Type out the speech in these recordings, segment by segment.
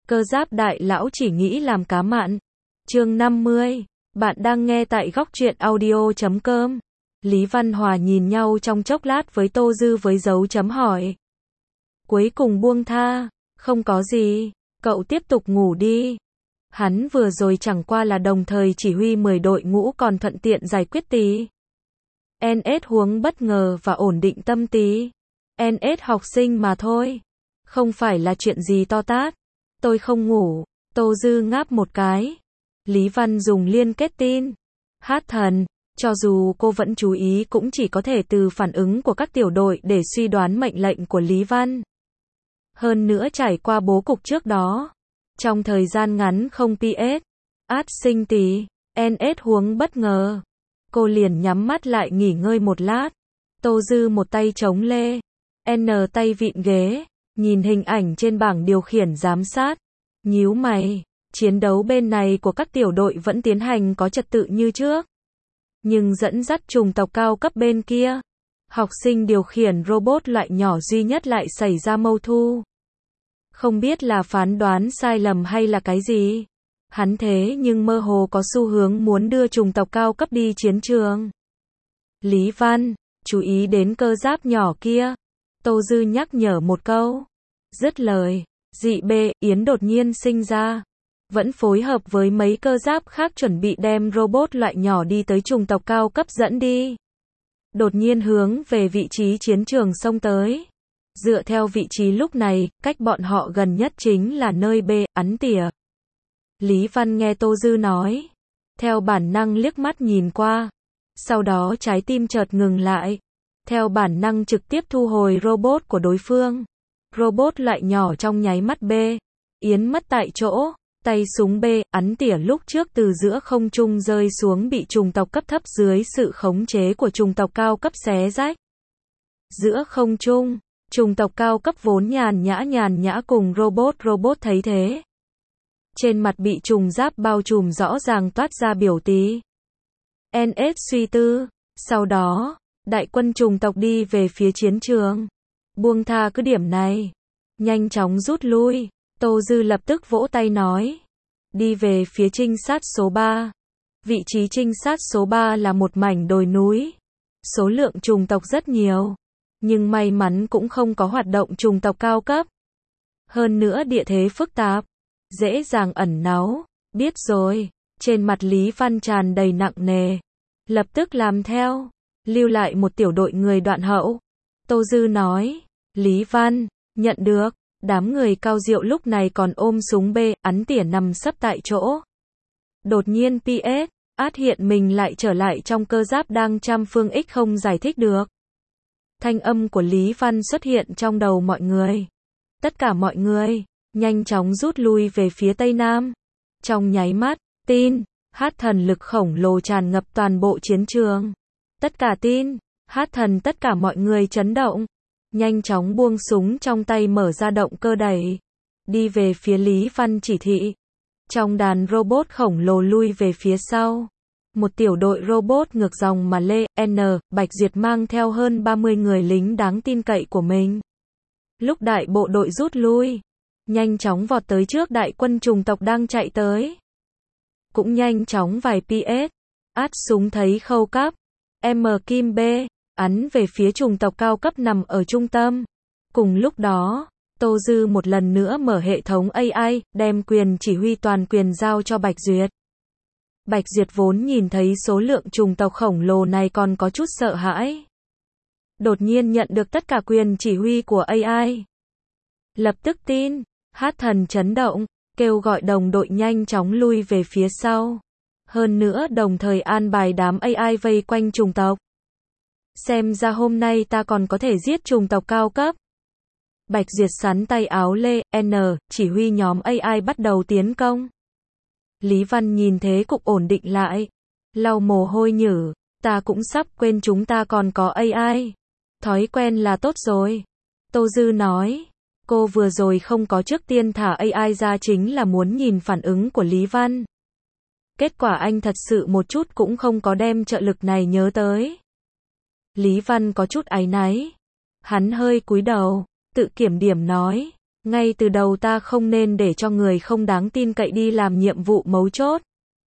Cơ giáp đại lão chỉ nghĩ làm cá mặn. Chương 50. Bạn đang nghe tại góc truyện audio.com. Lý Văn Hòa nhìn nhau trong chốc lát với Tô Dư với dấu chấm hỏi. Cuối cùng buông tha. Không có gì. Cậu tiếp tục ngủ đi. Hắn vừa rồi chẳng qua là đồng thời chỉ huy 10 đội ngũ còn thuận tiện giải quyết tí. NS huống bất ngờ và ổn định tâm tí. NS học sinh mà thôi. Không phải là chuyện gì to tát. Tôi không ngủ. Tô Dư ngáp một cái. Lý Văn dùng liên kết tin. Hát thần. Cho dù cô vẫn chú ý cũng chỉ có thể từ phản ứng của các tiểu đội để suy đoán mệnh lệnh của Lý Văn. Hơn nữa trải qua bố cục trước đó. Trong thời gian ngắn không PS. Át sinh tí. NS huống bất ngờ. Cô liền nhắm mắt lại nghỉ ngơi một lát. Tô Dư một tay chống lê. N tay vịn ghế. Nhìn hình ảnh trên bảng điều khiển giám sát. Nhíu mày. Chiến đấu bên này của các tiểu đội vẫn tiến hành có trật tự như trước. Nhưng dẫn dắt chủng tộc cao cấp bên kia. Học sinh điều khiển robot loại nhỏ duy nhất lại xảy ra mâu thu. Không biết là phán đoán sai lầm hay là cái gì. Hắn thế nhưng mơ hồ có xu hướng muốn đưa chủng tộc cao cấp đi chiến trường. Lý Văn, chú ý đến cơ giáp nhỏ kia. Tô Dư nhắc nhở một câu. Dứt lời, dị bê Yến đột nhiên sinh ra. Vẫn phối hợp với mấy cơ giáp khác chuẩn bị đem robot loại nhỏ đi tới chủng tộc cao cấp dẫn đi. Đột nhiên hướng về vị trí chiến trường xông tới. Dựa theo vị trí lúc này, cách bọn họ gần nhất chính là nơi B, ắn tỉa. Lý Văn nghe Tô Dư nói. Theo bản năng liếc mắt nhìn qua. Sau đó trái tim chợt ngừng lại. Theo bản năng trực tiếp thu hồi robot của đối phương. Robot loại nhỏ trong nháy mắt B. Yến mất tại chỗ. Tay súng B, ắn tỉa lúc trước từ giữa không trung rơi xuống bị chủng tộc cấp thấp dưới sự khống chế của chủng tộc cao cấp xé rách. Giữa không trung, chủng tộc cao cấp vốn nhàn nhã cùng robot thấy thế. Trên mặt bị trùng giáp bao trùm rõ ràng toát ra biểu tí. NS suy tư, sau đó, đại quân chủng tộc đi về phía chiến trường. Buông tha cứ điểm này. Nhanh chóng rút lui. Tô Dư lập tức vỗ tay nói. Đi về phía trinh sát số 3. Vị trí trinh sát số 3 là một mảnh đồi núi. Số lượng chủng tộc rất nhiều. Nhưng may mắn cũng không có hoạt động chủng tộc cao cấp. Hơn nữa địa thế phức tạp. Dễ dàng ẩn náu. Biết rồi. Trên mặt Lý Văn tràn đầy nặng nề. Lập tức làm theo. Lưu lại một tiểu đội người đoạn hậu. Tô Dư nói. Lý Văn, nhận được. Đám người Cao Diệu lúc này còn ôm súng B, ắn tỉa nằm sấp tại chỗ. Đột nhiên PS, át hiện mình lại trở lại trong cơ giáp đang trăm phương ích không giải thích được. Thanh âm của Lý Văn xuất hiện trong đầu mọi người. Tất cả mọi người, nhanh chóng rút lui về phía Tây Nam. Trong nháy mắt, tin, hát thần lực khổng lồ tràn ngập toàn bộ chiến trường. Tất cả tin, hát thần tất cả mọi người chấn động. Nhanh chóng buông súng trong tay mở ra động cơ đẩy. Đi về phía Lý Văn chỉ thị. Trong đàn robot khổng lồ lui về phía sau. Một tiểu đội robot ngược dòng mà Lê, N, Bạch Duyệt mang theo hơn 30 người lính đáng tin cậy của mình. Lúc đại bộ đội rút lui. Nhanh chóng vọt tới trước đại quân chủng tộc đang chạy tới. Cũng nhanh chóng vài PS. Át súng thấy khâu cáp. M Kim B. Ắn về phía chủng tộc cao cấp nằm ở trung tâm. Cùng lúc đó, Tô Dư một lần nữa mở hệ thống AI, đem quyền chỉ huy toàn quyền giao cho Bạch Duyệt. Bạch Duyệt vốn nhìn thấy số lượng chủng tộc khổng lồ này còn có chút sợ hãi. Đột nhiên nhận được tất cả quyền chỉ huy của AI. Lập tức tin, hát thần chấn động, kêu gọi đồng đội nhanh chóng lui về phía sau. Hơn nữa đồng thời an bài đám AI vây quanh chủng tộc. Xem ra hôm nay ta còn có thể giết chủng tộc cao cấp. Bạch Duyệt sắn tay áo Lê, N, chỉ huy nhóm AI bắt đầu tiến công. Lý Văn nhìn thế cục ổn định lại. Lau mồ hôi nhử, ta cũng sắp quên chúng ta còn có AI. Thói quen là tốt rồi. Tô Dư nói, cô vừa rồi không có trước tiên thả AI ra chính là muốn nhìn phản ứng của Lý Văn. Kết quả anh thật sự một chút cũng không có đem trợ lực này nhớ tới. Lý Văn có chút áy náy. Hắn hơi cúi đầu, tự kiểm điểm nói, Ngay từ đầu ta không nên để cho người không đáng tin cậy đi làm nhiệm vụ mấu chốt.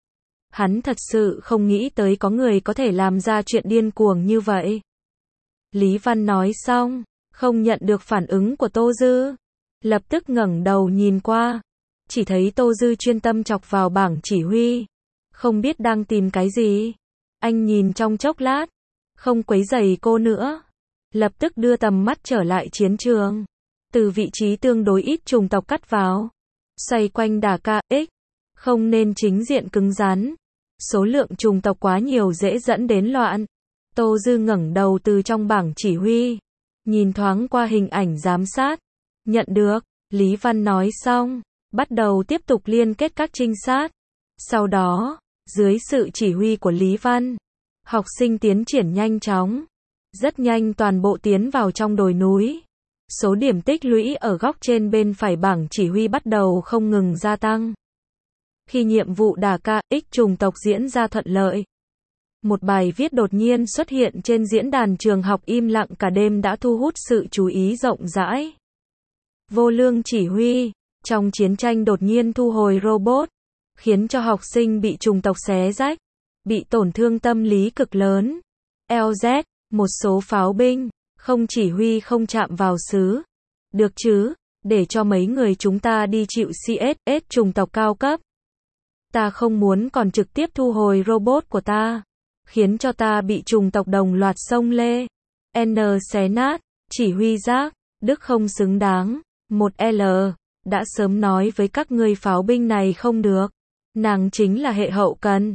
Hắn thật sự không nghĩ tới có người có thể làm ra chuyện điên cuồng như vậy. Lý Văn nói xong, không nhận được phản ứng của Tô Dư. Lập tức ngẩng đầu nhìn qua. Chỉ thấy Tô Dư chuyên tâm chọc vào bảng chỉ huy. Không biết đang tìm cái gì. Anh nhìn trong chốc lát. Không quấy rầy cô nữa. Lập tức đưa tầm mắt trở lại chiến trường. Từ vị trí tương đối ít chủng tộc cắt vào. Xoay quanh đà KX. Không nên chính diện cứng rắn. Số lượng chủng tộc quá nhiều dễ dẫn đến loạn. Tô Dư ngẩng đầu từ trong bảng chỉ huy. Nhìn thoáng qua hình ảnh giám sát. Nhận được, Lý Văn nói xong. Bắt đầu tiếp tục liên kết các trinh sát. Sau đó, dưới sự chỉ huy của Lý Văn, học sinh tiến triển nhanh chóng. Rất nhanh toàn bộ tiến vào trong đồi núi. Số điểm tích lũy ở góc trên bên phải bảng chỉ huy bắt đầu không ngừng gia tăng. Khi nhiệm vụ đà KX chủng tộc diễn ra thuận lợi, một bài viết đột nhiên xuất hiện trên diễn đàn trường học im lặng cả đêm đã thu hút sự chú ý rộng rãi. Vô Lương chỉ huy, trong chiến tranh đột nhiên thu hồi robot, khiến cho học sinh bị chủng tộc xé rách, bị tổn thương tâm lý cực lớn. LZ, một số pháo binh, không chỉ huy không chạm vào xứ. Được chứ, để cho mấy người chúng ta đi chịu CSS chủng tộc cao cấp. Ta không muốn còn trực tiếp thu hồi robot của ta, khiến cho ta bị chủng tộc đồng loạt xông lê. N xé nát, chỉ huy giác, Đức không xứng đáng. 1L, đã sớm nói với các ngươi pháo binh này không được. Nàng chính là hệ hậu cần.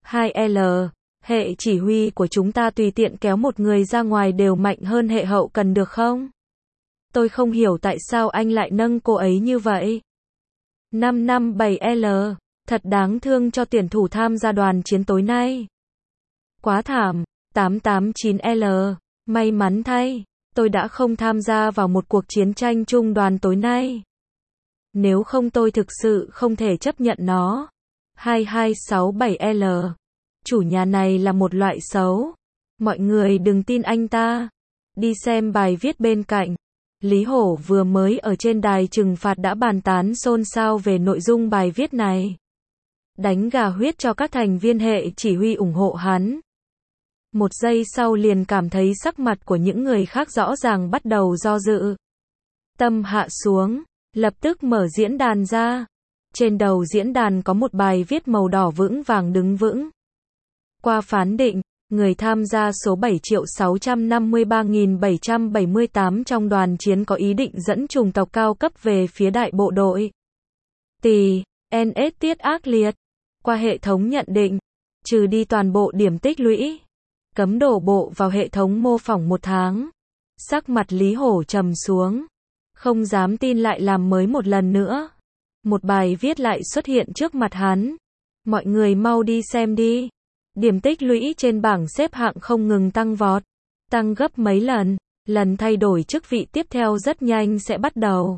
2L, hệ chỉ huy của chúng ta tùy tiện kéo một người ra ngoài đều mạnh hơn hệ hậu cần được không? Tôi không hiểu tại sao anh lại nâng cô ấy như vậy. 557L, thật đáng thương cho tuyển thủ tham gia đoàn chiến tối nay. Quá thảm. 889L, may mắn thay, tôi đã không tham gia vào một cuộc chiến tranh trung đoàn tối nay. Nếu không tôi thực sự không thể chấp nhận nó. 2267L, chủ nhà này là một loại xấu. Mọi người đừng tin anh ta. Đi xem bài viết bên cạnh. Lý Hổ vừa mới ở trên đài trừng phạt đã bàn tán xôn xao về nội dung bài viết này. Đánh gà huyết cho các thành viên hệ chỉ huy ủng hộ hắn. Một giây sau liền cảm thấy sắc mặt của những người khác rõ ràng bắt đầu do dự. Tâm hạ xuống, lập tức mở diễn đàn ra. Trên đầu diễn đàn có một bài viết màu đỏ vững vàng đứng vững. Qua phán định, người tham gia số 7.653.778 trong đoàn chiến có ý định dẫn chủng tộc cao cấp về phía đại bộ đội. Tỳ, NS tiết ác liệt. Qua hệ thống nhận định, trừ đi toàn bộ điểm tích lũy. Cấm đổ bộ vào hệ thống mô phỏng 1 tháng. Sắc mặt Lý Hổ trầm xuống. Không dám tin lại làm mới một lần nữa. Một bài viết lại xuất hiện trước mặt hắn. Mọi người mau đi xem đi. Điểm tích lũy trên bảng xếp hạng không ngừng tăng vọt. Tăng gấp mấy lần. Lần thay đổi chức vị tiếp theo rất nhanh sẽ bắt đầu.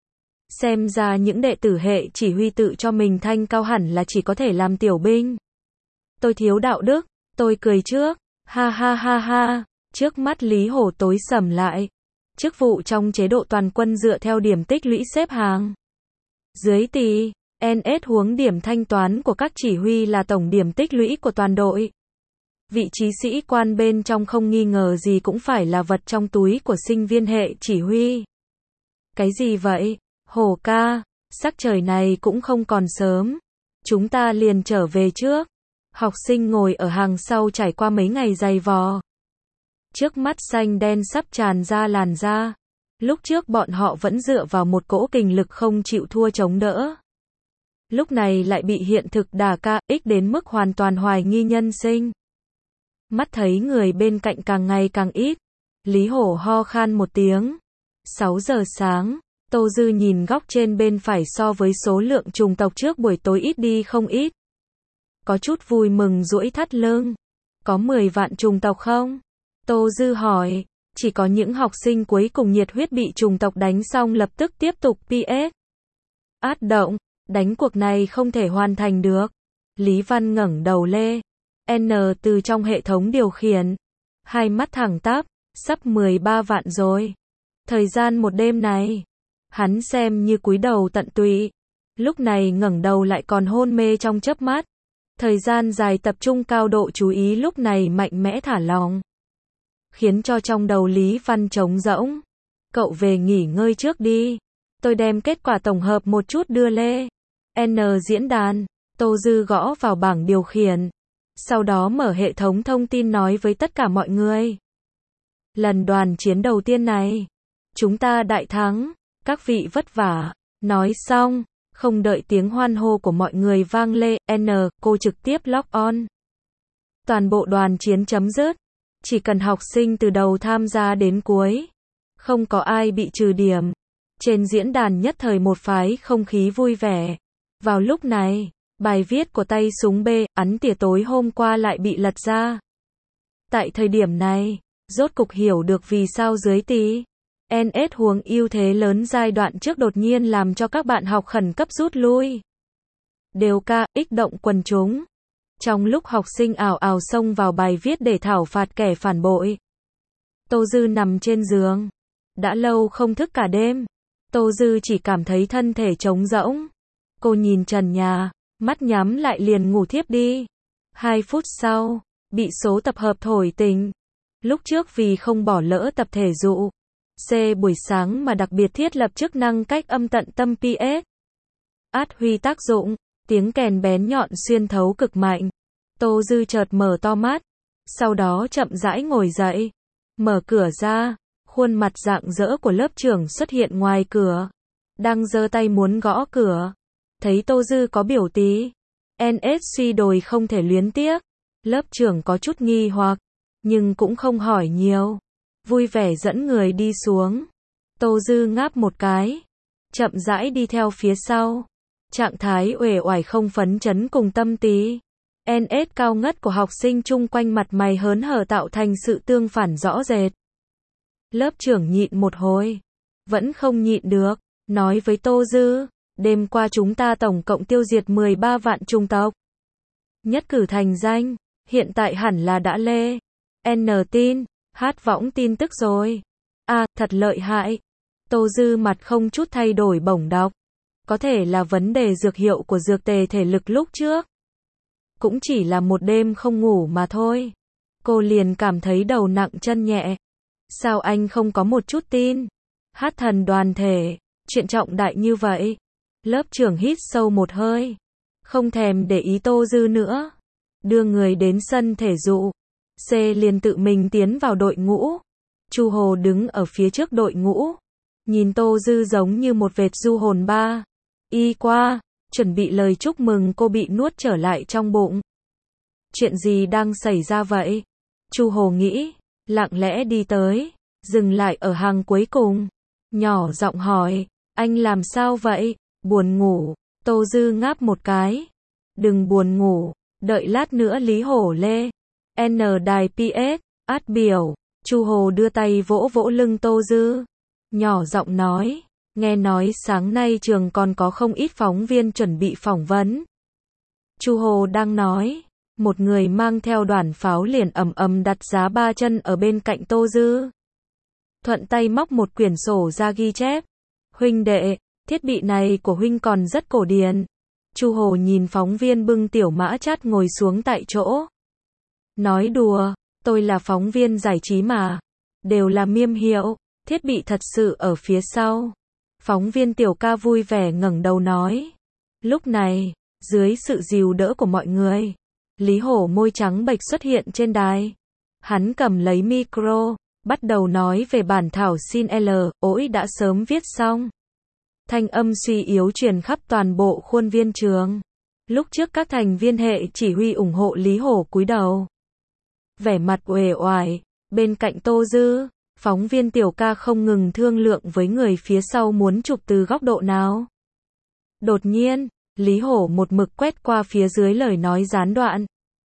Xem ra những đệ tử hệ chỉ huy tự cho mình thanh cao hẳn là chỉ có thể làm tiểu binh. Tôi thiếu đạo đức. Tôi cười trước. Ha ha ha ha. Trước mắt Lý Hổ tối sầm lại. Chức vụ trong chế độ toàn quân dựa theo điểm tích lũy xếp hàng. Dưới Tỳ, NS huống điểm thanh toán của các chỉ huy là tổng điểm tích lũy của toàn đội. Vị trí sĩ quan bên trong không nghi ngờ gì cũng phải là vật trong túi của sinh viên hệ chỉ huy. Cái gì vậy? Hổ ca, sắc trời này cũng không còn sớm. Chúng ta liền trở về trước. Học sinh ngồi ở hàng sau trải qua mấy ngày dày vò. Trước mắt xanh đen sắp tràn ra làn da. Lúc trước bọn họ vẫn dựa vào một cỗ kình lực không chịu thua chống đỡ. Lúc này lại bị hiện thực đả kích đến mức hoàn toàn hoài nghi nhân sinh. Mắt thấy người bên cạnh càng ngày càng ít. Lý Hổ ho khan một tiếng. 6 giờ sáng, Tô Dư nhìn góc trên bên phải so với số lượng chủng tộc trước buổi tối ít đi không ít. Có chút vui mừng duỗi thắt lưng. Có 10 vạn chủng tộc không? Tô Dư hỏi. Chỉ có những học sinh cuối cùng nhiệt huyết bị chủng tộc đánh xong lập tức tiếp tục PS. Át động, đánh cuộc này không thể hoàn thành được. Lý Văn ngẩng đầu lê. N từ trong hệ thống điều khiển. Hai mắt thẳng tắp, sắp 13 vạn rồi. Thời gian một đêm này. Hắn xem như cúi đầu tận tụy. Lúc này ngẩng đầu lại còn hôn mê trong chớp mắt. Thời gian dài tập trung cao độ chú ý lúc này mạnh mẽ thả lỏng. Khiến cho trong đầu Lý Văn trống rỗng. Cậu về nghỉ ngơi trước đi. Tôi đem kết quả tổng hợp một chút đưa Lê. N diễn đàn. Tô Dư gõ vào bảng điều khiển. Sau đó mở hệ thống thông tin nói với tất cả mọi người. Lần đoàn chiến đầu tiên này, chúng ta đại thắng. Các vị vất vả. Nói xong, không đợi tiếng hoan hô của mọi người vang lên, cô trực tiếp log on. Toàn bộ đoàn chiến chấm dứt. Chỉ cần học sinh từ đầu tham gia đến cuối. Không có ai bị trừ điểm. Trên diễn đàn nhất thời một phái không khí vui vẻ. Vào lúc này, bài viết của tay súng B, ắn tỉa tối hôm qua lại bị lật ra. Tại thời điểm này, rốt cục hiểu được vì sao dưới tí NS huống ưu thế lớn giai đoạn trước đột nhiên làm cho các bạn học khẩn cấp rút lui. Đều KX động quần chúng. Trong lúc học sinh ào ào xông vào bài viết để thảo phạt kẻ phản bội. Tô Dư nằm trên giường. Đã lâu không thức cả đêm. Tô Dư chỉ cảm thấy thân thể trống rỗng. Cô nhìn trần nhà, mắt nhắm lại liền ngủ thiếp đi. 2 phút sau, bị số tập hợp thổi tỉnh. Lúc trước vì không bỏ lỡ tập thể dục C buổi sáng mà đặc biệt thiết lập chức năng cách âm tận tâm PS. Phát huy tác dụng, tiếng kèn bén nhọn xuyên thấu cực mạnh. Tô Dư chợt mở to mắt, sau đó chậm rãi ngồi dậy, mở cửa ra, khuôn mặt rạng rỡ của lớp trưởng xuất hiện ngoài cửa, đang giơ tay muốn gõ cửa. Thấy Tô Dư có biểu tí NS suy đồi không thể luyến tiếc, lớp trưởng có chút nghi hoặc, nhưng cũng không hỏi nhiều, vui vẻ dẫn người đi xuống. Tô Dư ngáp một cái, chậm rãi đi theo phía sau, trạng thái uể oải không phấn chấn cùng tâm tí NS cao ngất của học sinh chung quanh mặt mày hớn hở tạo thành sự tương phản rõ rệt. Lớp trưởng nhịn một hồi, vẫn không nhịn được, nói với Tô Dư, đêm qua chúng ta tổng cộng tiêu diệt 13 vạn chủng tộc. Nhất cử thành danh, hiện tại hẳn là đã Lê N tin, hát võng tin tức rồi. À, thật lợi hại. Tô Dư mặt không chút thay đổi bổng đọc. Có thể là vấn đề dược hiệu của dược tề thể lực lúc trước. Cũng chỉ là một đêm không ngủ mà thôi. Cô liền cảm thấy đầu nặng chân nhẹ. Sao anh không có một chút tin? Hát thần đoàn thể, chuyện trọng đại như vậy. Lớp trưởng hít sâu một hơi. Không thèm để ý Tô Dư nữa. Đưa người đến sân thể dục. C liền tự mình tiến vào đội ngũ. Chu Hồ đứng ở phía trước đội ngũ. Nhìn Tô Dư giống như một vệt du hồn ba. Y qua, chuẩn bị lời chúc mừng cô bị nuốt trở lại trong bụng. Chuyện gì đang xảy ra vậy? Chu Hồ nghĩ, lặng lẽ đi tới, dừng lại ở hàng cuối cùng. Nhỏ giọng hỏi, anh làm sao vậy? Buồn ngủ. Tô Dư ngáp một cái. Đừng buồn ngủ, đợi lát nữa Lý Hổ Lê N đài PS, át biểu. Chu Hồ đưa tay vỗ vỗ lưng Tô Dư. Nhỏ giọng nói, nghe nói sáng nay trường còn có không ít phóng viên chuẩn bị phỏng vấn. Chu Hồ đang nói, một người mang theo đoàn pháo liền ầm ầm đặt giá 3 chân ở bên cạnh Tô Dư. Thuận tay móc một quyển sổ ra ghi chép. Huynh đệ, thiết bị này của huynh còn rất cổ điển. Chu Hồ nhìn phóng viên bưng tiểu mã chát ngồi xuống tại chỗ. Nói đùa, tôi là phóng viên giải trí mà. Đều là miêm hiệu, thiết bị thật sự ở phía sau. Phóng viên Tiểu Ca vui vẻ ngẩng đầu nói. Lúc này, dưới sự dìu đỡ của mọi người, Lý Hổ môi trắng bệch xuất hiện trên đài. Hắn cầm lấy micro, bắt đầu nói về bản thảo xin L, ỗi đã sớm viết xong. Thanh âm suy yếu truyền khắp toàn bộ khuôn viên trường. Lúc trước các thành viên hệ chỉ huy ủng hộ Lý Hổ cúi đầu. Vẻ mặt uể oải, bên cạnh Tô Dư, phóng viên Tiểu Ca không ngừng thương lượng với người phía sau muốn chụp từ góc độ nào. Đột nhiên, Lý Hổ một mực quét qua phía dưới lời nói gián đoạn.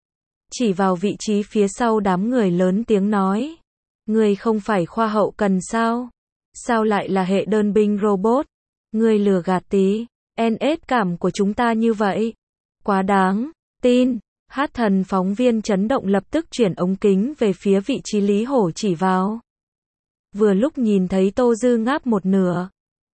Chỉ vào vị trí phía sau đám người lớn tiếng nói. Người không phải khoa hậu cần sao? Sao lại là hệ đơn binh robot? Người lừa gạt tí. NS cảm của chúng ta như vậy. Quá đáng. Tin. Hát thần phóng viên chấn động lập tức chuyển ống kính về phía vị trí Lý Hổ chỉ vào. Vừa lúc nhìn thấy Tô Dư ngáp một nửa.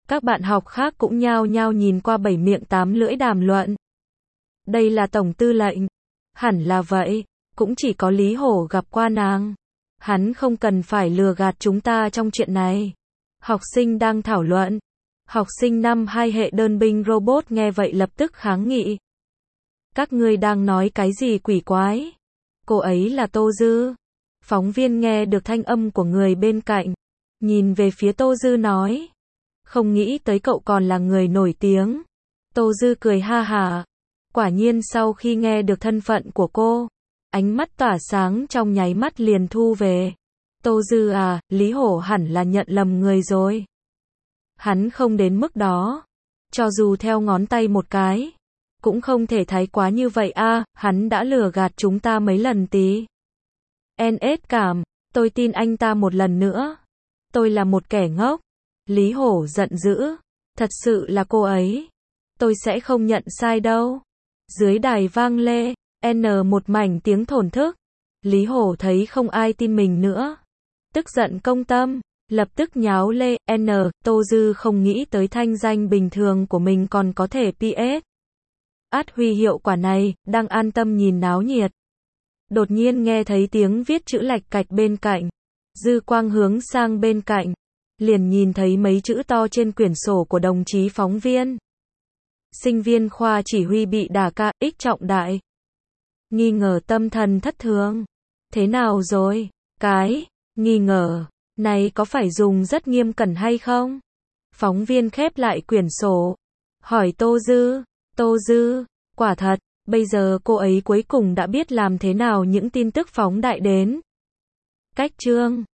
Các bạn học khác cũng nhao nhao nhìn qua bảy miệng tám lưỡi đàm luận. Đây là tổng tư lệnh. Hẳn là vậy, cũng chỉ có Lý Hổ gặp qua nàng. Hắn không cần phải lừa gạt chúng ta trong chuyện này. Học sinh đang thảo luận. Học sinh năm 2 hệ đơn binh robot nghe vậy lập tức kháng nghị. Các ngươi đang nói cái gì quỷ quái? Cô ấy là Tô Dư. Phóng viên nghe được thanh âm của người bên cạnh. Nhìn về phía Tô Dư nói. Không nghĩ tới cậu còn là người nổi tiếng. Tô Dư cười ha hả. Quả nhiên sau khi nghe được thân phận của cô, ánh mắt tỏa sáng trong nháy mắt liền thu về. Tô Dư à, Lý Hổ hẳn là nhận lầm người rồi. Hắn không đến mức đó. Cho dù theo ngón tay một cái, cũng không thể thái quá như vậy a, hắn đã lừa gạt chúng ta mấy lần tí. NS cảm, tôi tin anh ta một lần nữa. Tôi là một kẻ ngốc. Lý Hổ giận dữ. Thật sự là cô ấy. Tôi sẽ không nhận sai đâu. Dưới đài vang lê, một mảnh tiếng thổn thức. Lý Hổ thấy không ai tin mình nữa. Tức giận công tâm, lập tức nháo lê, Tô Dư không nghĩ tới thanh danh bình thường của mình còn có thể PS. Át huy hiệu quả này, đang an tâm nhìn náo nhiệt. Đột nhiên nghe thấy tiếng viết chữ lạch cạch bên cạnh. Dư quang hướng sang bên cạnh. Liền nhìn thấy mấy chữ to trên quyển sổ của đồng chí phóng viên. Sinh viên khoa chỉ huy bị đả ca, ích trọng đại. Nghi ngờ tâm thần thất thường. Thế nào rồi? Cái nghi ngờ này có phải dùng rất nghiêm cẩn hay không? Phóng viên khép lại quyển sổ. Hỏi Tô Dư. Tô Dư, quả thật, bây giờ cô ấy cuối cùng đã biết làm thế nào những tin tức phóng đại đến. Cách chương